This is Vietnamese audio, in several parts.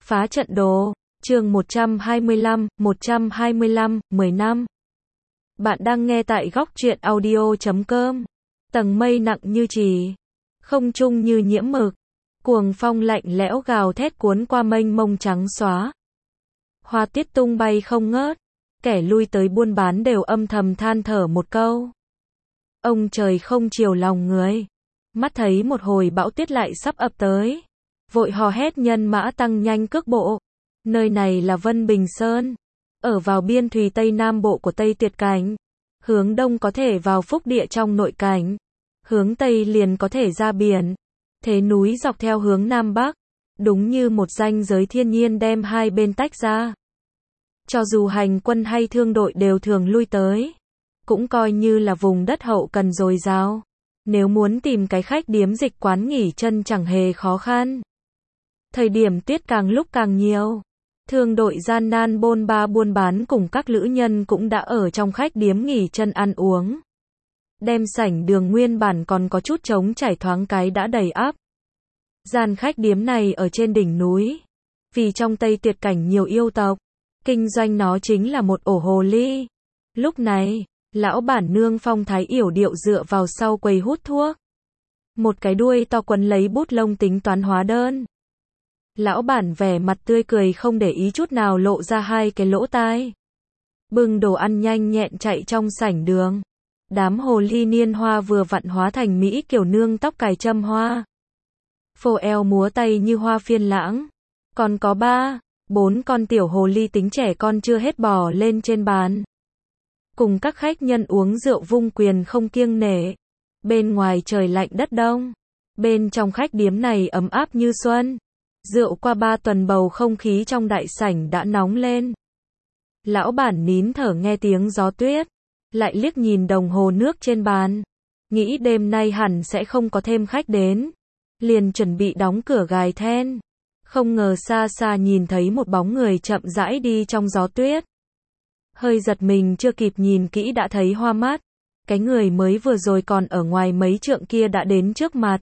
Phá trận đồ, chương 125, 10 năm. Bạn đang nghe tại góc truyện audio.com. Tầng mây nặng như chì, không trung như nhiễm mực, cuồng phong lạnh lẽo gào thét cuốn qua mênh mông trắng xóa. Hoa tiết tung bay không ngớt, kẻ lui tới buôn bán đều âm thầm than thở một câu. Ông trời không chiều lòng người. Mắt thấy một hồi bão tuyết lại sắp ập tới, vội hò hét nhân mã tăng nhanh cước bộ. Nơi này là Vân Bình Sơn, ở vào biên thùy Tây Nam Bộ của Tây Tuyệt Cảnh. Hướng đông có thể vào Phúc Địa trong nội cảnh, hướng Tây liền có thể ra biển. Thế núi dọc theo hướng Nam Bắc, đúng như một ranh giới thiên nhiên đem hai bên tách ra. Cho dù hành quân hay thương đội đều thường lui tới, cũng coi như là vùng đất hậu cần dồi dào. Nếu muốn tìm cái khách điếm dịch quán nghỉ chân chẳng hề khó khăn. Thời điểm tuyết càng lúc càng nhiều, thương đội gian nan bôn ba buôn bán cùng các lữ nhân cũng đã ở trong khách điếm nghỉ chân ăn uống. Đem sảnh đường nguyên bản còn có chút trống trải thoáng cái đã đầy ắp. Gian khách điếm này ở trên đỉnh núi, vì trong Tây Tuyệt Cảnh nhiều yêu tộc, kinh doanh nó chính là một ổ hồ ly. Lúc này, lão bản nương phong thái yểu điệu dựa vào sau quầy hút thuốc. Một cái đuôi to quấn lấy bút lông tính toán hóa đơn. Lão bản vẻ mặt tươi cười không để ý chút nào lộ ra hai cái lỗ tai. Bưng đồ ăn nhanh nhẹn chạy trong sảnh đường. Đám hồ ly niên hoa vừa vặn hóa thành mỹ kiểu nương tóc cài châm hoa. Phô eo múa tay như hoa phiên lãng. Còn có 4 con tiểu hồ ly tính trẻ con chưa hết bò lên trên bàn. Cùng các khách nhân uống rượu vung quyền không kiêng nể. Bên ngoài trời lạnh đất đông, bên trong khách điếm này ấm áp như xuân. Rượu qua 3 tuần bầu không khí trong đại sảnh đã nóng lên. Lão bản nín thở nghe tiếng gió tuyết, lại liếc nhìn đồng hồ nước trên bàn, nghĩ đêm nay hẳn sẽ không có thêm khách đến, liền chuẩn bị đóng cửa gài then. Không ngờ xa xa nhìn thấy một bóng người chậm rãi đi trong gió tuyết. Hơi giật mình chưa kịp nhìn kỹ đã thấy hoa mắt. Cái người mới vừa rồi còn ở ngoài mấy trượng kia đã đến trước mặt.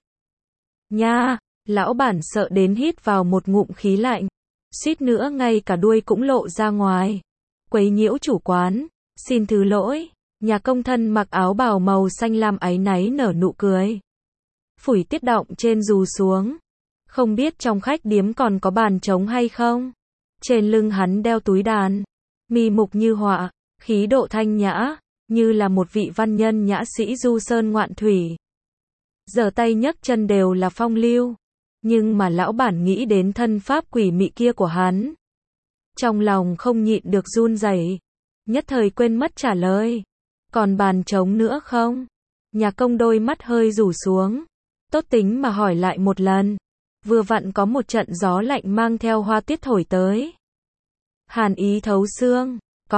Nha, lão bản sợ đến hít vào một ngụm khí lạnh, suýt nữa ngay cả đuôi cũng lộ ra ngoài. Quấy nhiễu chủ quán, xin thứ lỗi. Nhà công thân mặc áo bào màu xanh lam áy náy nở nụ cười. Phủi tiết động trên dù xuống. Không biết trong khách điếm còn có bàn trống hay không? Trên lưng hắn đeo túi đàn, mi mục như họa, khí độ thanh nhã, như là một vị văn nhân nhã sĩ du sơn ngoạn thủy. Giở tay nhấc chân đều là phong lưu, nhưng mà lão bản nghĩ đến thân pháp quỷ mị kia của hắn. Trong lòng không nhịn được run rẩy, nhất thời quên mất trả lời. Còn bàn trống nữa không? Nhà công đôi mắt hơi rủ xuống, tốt tính mà hỏi lại một lần. Vừa vặn có một trận gió lạnh mang theo hoa tuyết thổi tới. Hàn ý thấu xương.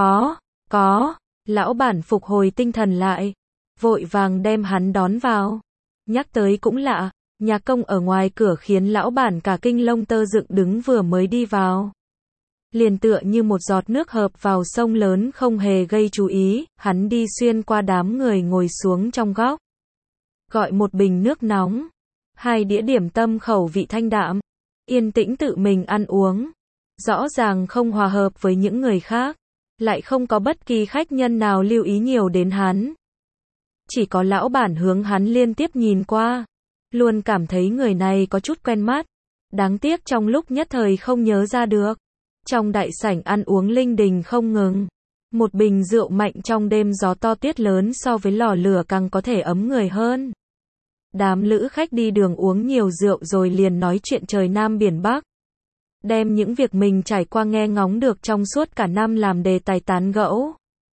Có. Lão bản phục hồi tinh thần lại, vội vàng đem hắn đón vào. Nhắc tới cũng lạ, nhà công ở ngoài cửa khiến lão bản cả kinh lông tơ dựng đứng vừa mới đi vào. Liền tựa như một giọt nước hợp vào sông lớn không hề gây chú ý, hắn đi xuyên qua đám người ngồi xuống trong góc. Gọi một bình nước nóng, 2 đĩa điểm tâm khẩu vị thanh đạm, yên tĩnh tự mình ăn uống. Rõ ràng không hòa hợp với những người khác, lại không có bất kỳ khách nhân nào lưu ý nhiều đến hắn. Chỉ có lão bản hướng hắn liên tiếp nhìn qua, luôn cảm thấy người này có chút quen mắt. Đáng tiếc trong lúc nhất thời không nhớ ra được. Trong đại sảnh ăn uống linh đình không ngừng. Một bình rượu mạnh trong đêm gió to tuyết lớn so với lò lửa càng có thể ấm người hơn. Đám lữ khách đi đường uống nhiều rượu rồi liền nói chuyện trời Nam biển Bắc. Đem những việc mình trải qua nghe ngóng được trong suốt cả năm làm đề tài tán gẫu.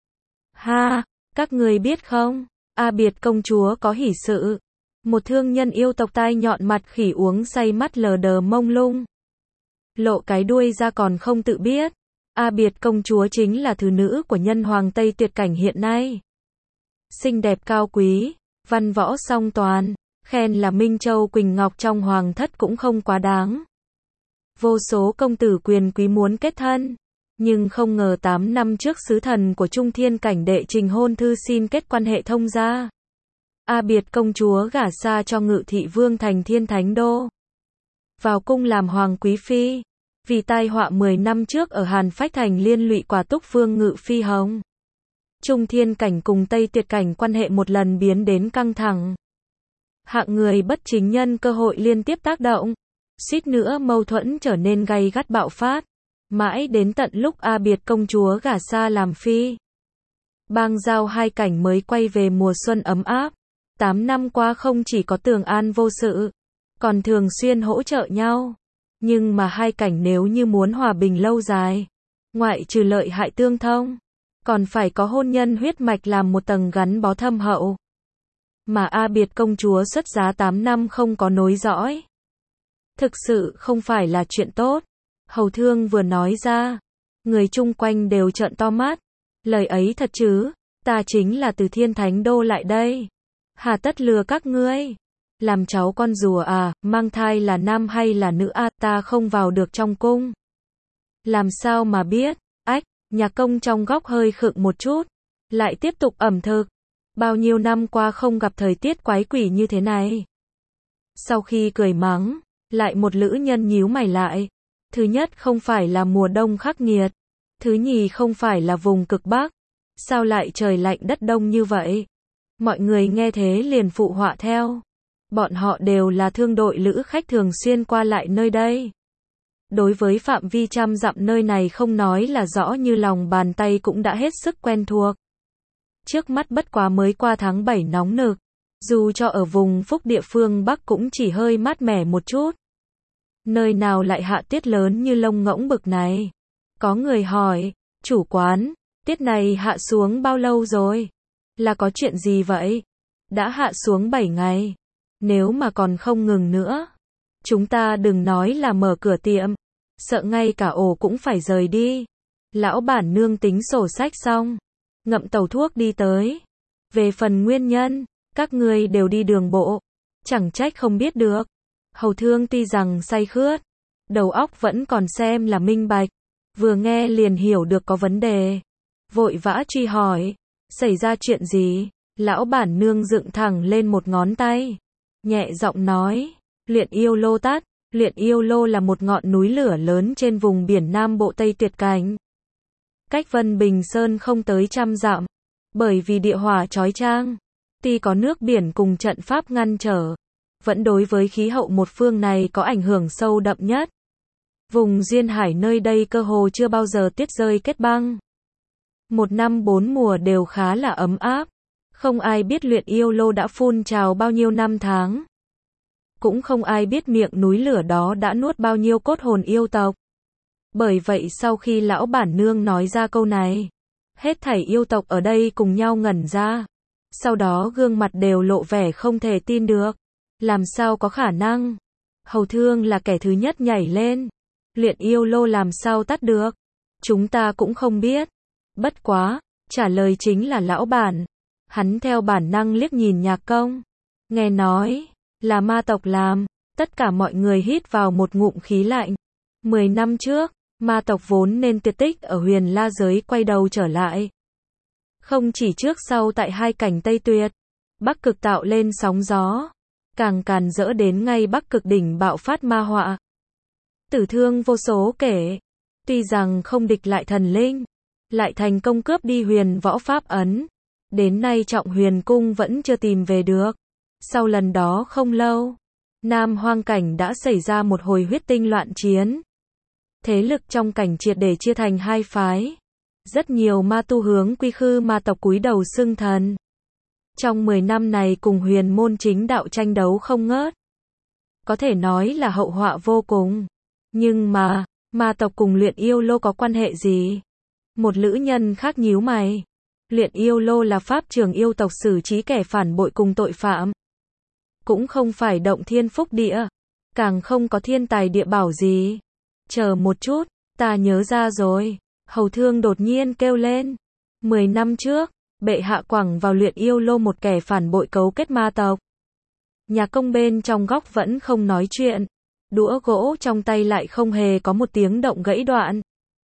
Ha, các người biết không, A Biệt công chúa có hỷ sự. Một thương nhân yêu tộc tai nhọn mặt khỉ uống say mắt lờ đờ mông lung. Lộ cái đuôi ra còn không tự biết. A Biệt công chúa chính là thứ nữ của nhân hoàng Tây Tuyệt Cảnh hiện nay. Xinh đẹp cao quý, văn võ song toàn, khen là Minh Châu Quỳnh Ngọc trong hoàng thất cũng không quá đáng. Vô số công tử quyền quý muốn kết thân, nhưng không ngờ 8 năm trước sứ thần của Trung Thiên Cảnh đệ trình hôn thư xin kết quan hệ thông gia. A Biệt công chúa gả xa cho Ngự thị vương thành Thiên Thánh Đô. Vào cung làm hoàng quý phi, Vì tai họa 10 năm trước ở Hàn Phách Thành liên lụy Quả Túc Vương Ngự Phi Hồng. Trung Thiên Cảnh cùng Tây Tuyệt Cảnh quan hệ một lần biến đến căng thẳng. Hạng người bất chính nhân cơ hội liên tiếp tác động. Suýt nữa mâu thuẫn trở nên gay gắt bạo phát. Mãi đến tận lúc A Biệt công chúa gả xa làm phi. Bang giao hai cảnh mới quay về mùa xuân ấm áp. 8 năm qua không chỉ có tường an vô sự, còn thường xuyên hỗ trợ nhau. Nhưng mà hai cảnh nếu như muốn hòa bình lâu dài, ngoại trừ lợi hại tương thông, còn phải có hôn nhân huyết mạch làm một tầng gắn bó thâm hậu. Mà A Biệt công chúa xuất giá 8 năm không có nối dõi. Thực sự không phải là chuyện tốt. Hầu Thương vừa nói ra, người chung quanh đều trợn to mắt. Lời ấy thật chứ, ta chính là từ Thiên Thánh Đô lại đây. Hà tất lừa các ngươi. Làm cháu con rùa à, mang thai là nam hay là nữ à, ta không vào được trong cung. Làm sao mà biết, ách, Nhạc Công trong góc hơi khựng một chút, lại tiếp tục ẩm thực. Bao nhiêu năm qua không gặp thời tiết quái quỷ như thế này. Sau khi cười mắng, lại một lữ nhân nhíu mày lại. Thứ nhất không phải là mùa đông khắc nghiệt. Thứ nhì không phải là vùng cực Bắc. Sao lại trời lạnh đất đông như vậy? Mọi người nghe thế liền phụ họa theo. Bọn họ đều là thương đội lữ khách thường xuyên qua lại nơi đây. Đối với phạm vi trăm dặm nơi này không nói là rõ như lòng bàn tay cũng đã hết sức quen thuộc. Trước mắt bất quá mới qua tháng 7 nóng nực. Dù cho ở vùng Phúc địa phương Bắc cũng chỉ hơi mát mẻ một chút. Nơi nào lại hạ tiết lớn như lông ngỗng bực này? Có người hỏi, chủ quán, tiết này hạ xuống bao lâu rồi? Là có chuyện gì vậy? Đã hạ xuống 7 ngày. Nếu mà còn không ngừng nữa, chúng ta đừng nói là mở cửa tiệm, sợ ngay cả ổ cũng phải rời đi. Lão bản nương tính sổ sách xong, ngậm tàu thuốc đi tới. Về phần nguyên nhân, các ngươi đều đi đường bộ, chẳng trách không biết được. Hầu Thương tuy rằng say khướt, đầu óc vẫn còn xem là minh bạch, vừa nghe liền hiểu được có vấn đề. Vội vã truy hỏi, xảy ra chuyện gì? Lão bản nương dựng thẳng lên một ngón tay, nhẹ giọng nói, Luyện Yêu Lô tắt. Luyện Yêu Lô là một ngọn núi lửa lớn trên vùng biển Nam Bộ Tây Tuyệt Cảnh. Cách Vân Bình Sơn không tới 100 dặm, bởi vì địa hỏa chói chang, tuy có nước biển cùng trận pháp ngăn trở, vẫn đối với khí hậu một phương này có ảnh hưởng sâu đậm nhất. Vùng duyên hải nơi đây cơ hồ chưa bao giờ tuyết rơi kết băng. Một năm 4 mùa đều khá là ấm áp. Không ai biết Luyện Yêu Lô đã phun trào bao nhiêu năm tháng. Cũng không ai biết miệng núi lửa đó đã nuốt bao nhiêu cốt hồn yêu tộc. Bởi vậy sau khi lão bản nương nói ra câu này, hết thảy yêu tộc ở đây cùng nhau ngẩn ra. Sau đó gương mặt đều lộ vẻ không thể tin được. Làm sao có khả năng? Hầu Thương là kẻ thứ nhất nhảy lên. Luyện Yêu Lô làm sao tắt được? Chúng ta cũng không biết. Bất quá, trả lời chính là lão bản. Hắn theo bản năng liếc nhìn Nhạc Công. Nghe nói, là ma tộc làm. Tất cả mọi người hít vào một ngụm khí lạnh. 10 năm trước, ma tộc vốn nên tuyệt tích ở Huyền La giới quay đầu trở lại. Không chỉ trước sau tại hai cảnh Tây Tuyệt, Bắc Cực tạo lên sóng gió. Càng càn rỡ đến ngay Bắc Cực đỉnh bạo phát ma họa. Tử thương vô số kể. Tuy rằng không địch lại thần linh, lại thành công cướp đi huyền võ pháp ấn. Đến nay Trọng Huyền Cung vẫn chưa tìm về được. Sau lần đó không lâu, Nam Hoang Cảnh đã xảy ra một hồi huyết tinh loạn chiến. Thế lực trong cảnh triệt để chia thành hai phái. Rất nhiều ma tu hướng quy khư ma tộc cúi đầu xưng thần. Trong 10 năm này cùng huyền môn chính đạo tranh đấu không ngớt. Có thể nói là hậu họa vô cùng. Nhưng mà, ma tộc cùng Luyện Yêu Lô có quan hệ gì? Một lữ nhân khác nhíu mày. Luyện Yêu Lô là pháp trường yêu tộc xử trí kẻ phản bội cùng tội phạm. Cũng không phải động thiên phúc địa. Càng không có thiên tài địa bảo gì. Chờ một chút, ta nhớ ra rồi. Hầu Thương đột nhiên kêu lên. 10 năm trước, bệ hạ quẳng vào Luyện Yêu Lô một kẻ phản bội cấu kết ma tộc. Nhạc Công bên trong góc vẫn không nói chuyện. Đũa gỗ trong tay lại không hề có một tiếng động gãy đoạn.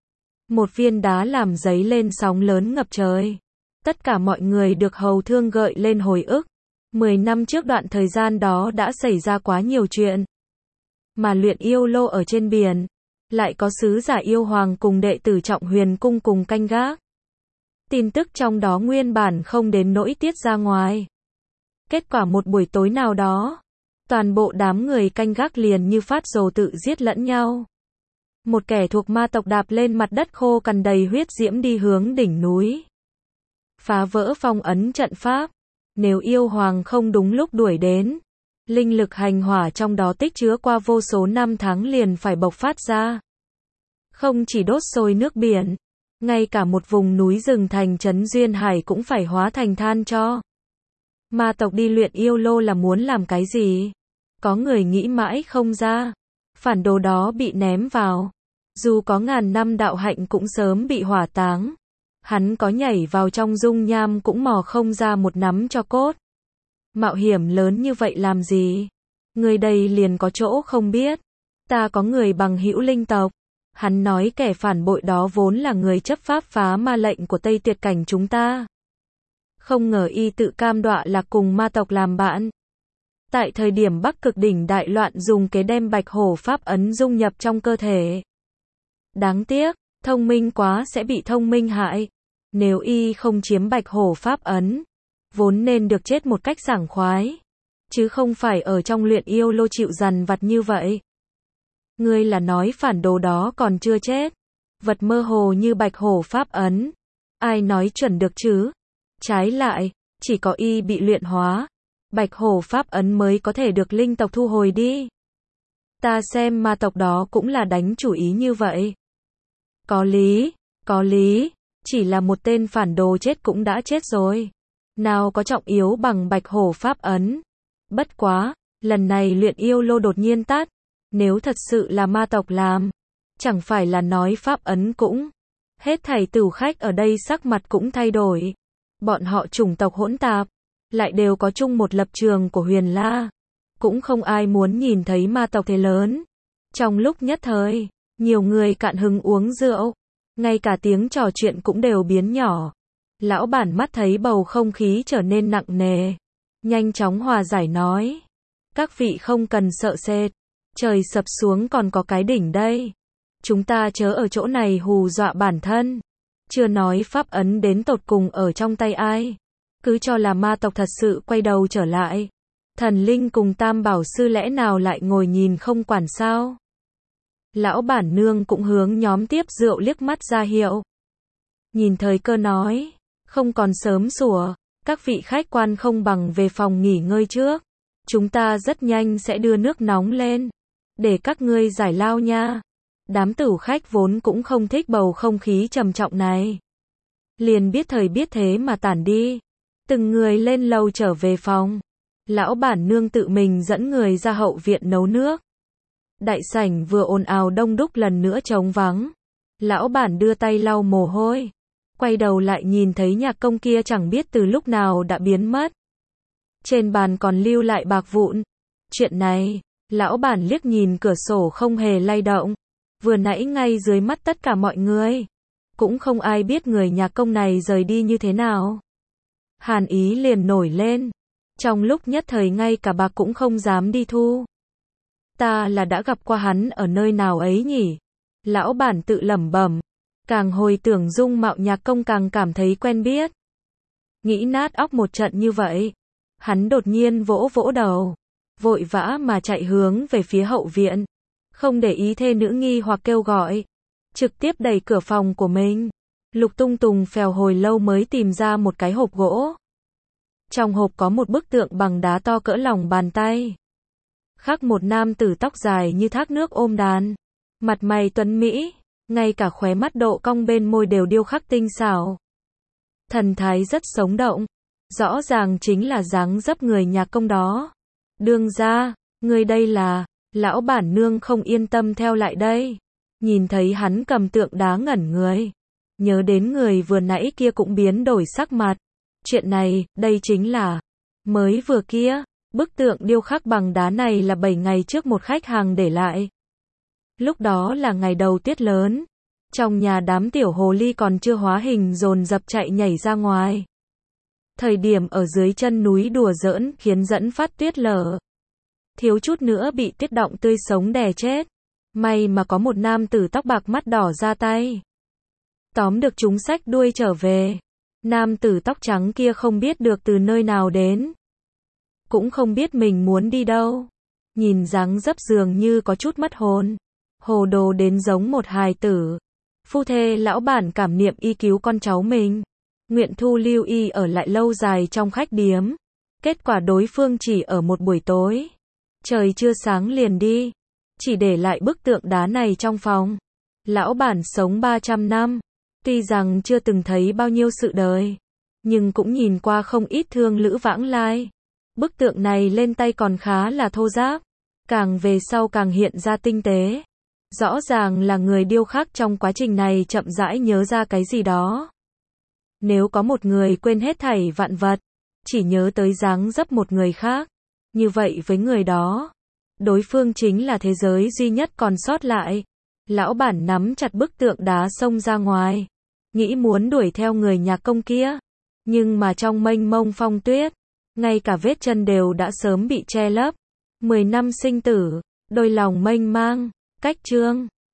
Một viên đá làm dấy lên sóng lớn ngập trời. Tất cả mọi người được Hầu Thương gợi lên hồi ức. 10 năm trước đoạn thời gian đó đã xảy ra quá nhiều chuyện. Mà Luyện Yêu Lô ở trên biển, lại có sứ giả yêu hoàng cùng đệ tử Trọng Huyền cung cùng canh gác. Tin tức trong đó nguyên bản không đến nỗi tiết ra ngoài. Kết quả một buổi tối nào đó, toàn bộ đám người canh gác liền như phát rồ tự giết lẫn nhau. Một kẻ thuộc ma tộc đạp lên mặt đất khô cằn đầy huyết diễm đi hướng đỉnh núi, phá vỡ phong ấn trận pháp. Nếu yêu hoàng không đúng lúc đuổi đến, linh lực hành hỏa trong đó tích chứa qua vô số năm tháng liền phải bộc phát ra. Không chỉ đốt sôi nước biển, ngay cả một vùng núi rừng thành trấn Duyên Hải cũng phải hóa thành than tro. Ma tộc đi luyện yêu lô là muốn làm cái gì? Có người nghĩ mãi không ra. Phản đồ đó bị ném vào. Dù có ngàn năm đạo hạnh cũng sớm bị hỏa táng. Hắn có nhảy vào trong dung nham cũng mò không ra một nắm cho cốt. Mạo hiểm lớn như vậy làm gì? Người đây liền có chỗ không biết. Ta có người bằng hữu linh tộc. Hắn nói kẻ phản bội đó vốn là người chấp pháp phá ma lệnh của Tây Tuyệt Cảnh chúng ta. Không ngờ y tự cam đoạ là cùng ma tộc làm bạn. Tại thời điểm Bắc Cực đỉnh đại loạn dùng kế đem Bạch Hổ pháp ấn dung nhập trong cơ thể. Đáng tiếc, thông minh quá sẽ bị thông minh hại. Nếu y không chiếm Bạch Hổ pháp ấn, vốn nên được chết một cách sảng khoái, chứ không phải ở trong luyện yêu lô chịu dằn vặt như vậy. Ngươi là nói phản đồ đó còn chưa chết. Vật mơ hồ như Bạch Hổ pháp ấn. Ai nói chuẩn được chứ? Trái lại, chỉ có y bị luyện hóa, Bạch Hổ pháp ấn mới có thể được linh tộc thu hồi đi. Ta xem ma tộc đó cũng là đánh chủ ý như vậy. Có lý, chỉ là một tên phản đồ chết cũng đã chết rồi. Nào có trọng yếu bằng Bạch Hổ pháp ấn. Bất quá, lần này luyện yêu lô đột nhiên tắt. Nếu thật sự là ma tộc làm, chẳng phải là nói pháp ấn cũng. Hết thảy tửu khách ở đây sắc mặt cũng thay đổi. Bọn họ chủng tộc hỗn tạp, lại đều có chung một lập trường của Huyền La. Cũng không ai muốn nhìn thấy ma tộc thế lớn. Trong lúc nhất thời, nhiều người cạn hứng uống rượu. Ngay cả tiếng trò chuyện cũng đều biến nhỏ. Lão bản mắt thấy bầu không khí trở nên nặng nề. Nhanh chóng hòa giải nói. Các vị không cần sợ sệt. Trời sập xuống còn có cái đỉnh đây. Chúng ta chớ ở chỗ này hù dọa bản thân. Chưa nói pháp ấn đến tột cùng ở trong tay ai. Cứ cho là ma tộc thật sự quay đầu trở lại. Thần linh cùng Tam Bảo Sư lẽ nào lại ngồi nhìn không quản sao? Lão bản nương cũng hướng nhóm tiếp rượu liếc mắt ra hiệu. Nhìn thời cơ nói. Không còn sớm sủa. Các vị khách quan không bằng về phòng nghỉ ngơi trước. Chúng ta rất nhanh sẽ đưa nước nóng lên. Để các ngươi giải lao nha. Đám tửu khách vốn cũng không thích bầu không khí trầm trọng này. Liền biết thời biết thế mà tản đi. Từng người lên lầu trở về phòng. Lão bản nương tự mình dẫn người ra hậu viện nấu nước. Đại sảnh vừa ồn ào đông đúc lần nữa trống vắng. Lão bản đưa tay lau mồ hôi. Quay đầu lại nhìn thấy nhạc công kia chẳng biết từ lúc nào đã biến mất. Trên bàn còn lưu lại bạc vụn. Chuyện này, lão bản liếc nhìn cửa sổ không hề lay động. Vừa nãy ngay dưới mắt tất cả mọi người. Cũng không ai biết người nhạc công này rời đi như thế nào. Hàn ý liền nổi lên. Trong lúc nhất thời ngay cả bạc cũng không dám đi thu. Ta là đã gặp qua hắn ở nơi nào ấy nhỉ? Lão bản tự lẩm bẩm. Càng hồi tưởng dung mạo nhạc công càng cảm thấy quen biết. Nghĩ nát óc một trận như vậy. Hắn đột nhiên vỗ vỗ đầu. Vội vã mà chạy hướng về phía hậu viện. Không để ý thê nữ nghi hoặc kêu gọi. Trực tiếp đẩy cửa phòng của mình. Lục tung tùng phèo hồi lâu mới tìm ra một cái hộp gỗ. Trong hộp có một bức tượng bằng đá to cỡ lòng bàn tay. Khắc một nam tử tóc dài như thác nước ôm đàn. Mặt mày tuấn mỹ. Ngay cả khóe mắt độ cong bên môi đều điêu khắc tinh xảo. Thần thái rất sống động. Rõ ràng chính là dáng dấp người nhạc công đó. Đương gia, người đây là. Lão bản nương không yên tâm theo lại đây. Nhìn thấy hắn cầm tượng đá ngẩn người. Nhớ đến người vừa nãy kia cũng biến đổi sắc mặt. Chuyện này, đây chính là. Mới vừa kia, bức tượng điêu khắc bằng đá này là 7 ngày trước một khách hàng để lại. Lúc đó là ngày đầu tuyết lớn. Trong nhà đám tiểu hồ ly còn chưa hóa hình dồn dập chạy nhảy ra ngoài. Thời điểm ở dưới chân núi đùa giỡn khiến dẫn phát tuyết lở. Thiếu chút nữa bị tuyết động tươi sống đè chết. May mà có một nam tử tóc bạc mắt đỏ ra tay. Tóm được chúng xách đuôi trở về. Nam tử tóc trắng kia không biết được từ nơi nào đến. Cũng không biết mình muốn đi đâu. Nhìn dáng dấp dường như có chút mất hồn. Hồ đồ đến giống một hài tử. Phu thê lão bản cảm niệm y cứu con cháu mình. Nguyện thu lưu y ở lại lâu dài trong khách điếm. Kết quả đối phương chỉ ở một buổi tối. Trời chưa sáng liền đi. Chỉ để lại bức tượng đá này trong phòng. Lão bản sống 300 năm. Tuy rằng chưa từng thấy bao nhiêu sự đời. Nhưng cũng nhìn qua không ít thương lữ vãng lai. Bức tượng này lên tay còn khá là thô ráp. Càng về sau càng hiện ra tinh tế. Rõ ràng là người điêu khắc trong quá trình này chậm rãi nhớ ra cái gì đó. Nếu có một người quên hết thảy vạn vật, chỉ nhớ tới dáng dấp một người khác, như vậy với người đó, đối phương chính là thế giới duy nhất còn sót lại. Lão bản nắm chặt bức tượng đá xông ra ngoài, nghĩ muốn đuổi theo người nhạc công kia, nhưng mà trong mênh mông phong tuyết, ngay cả vết chân đều đã sớm bị che lấp. 10 năm sinh tử, đôi lòng mênh mang, cách chương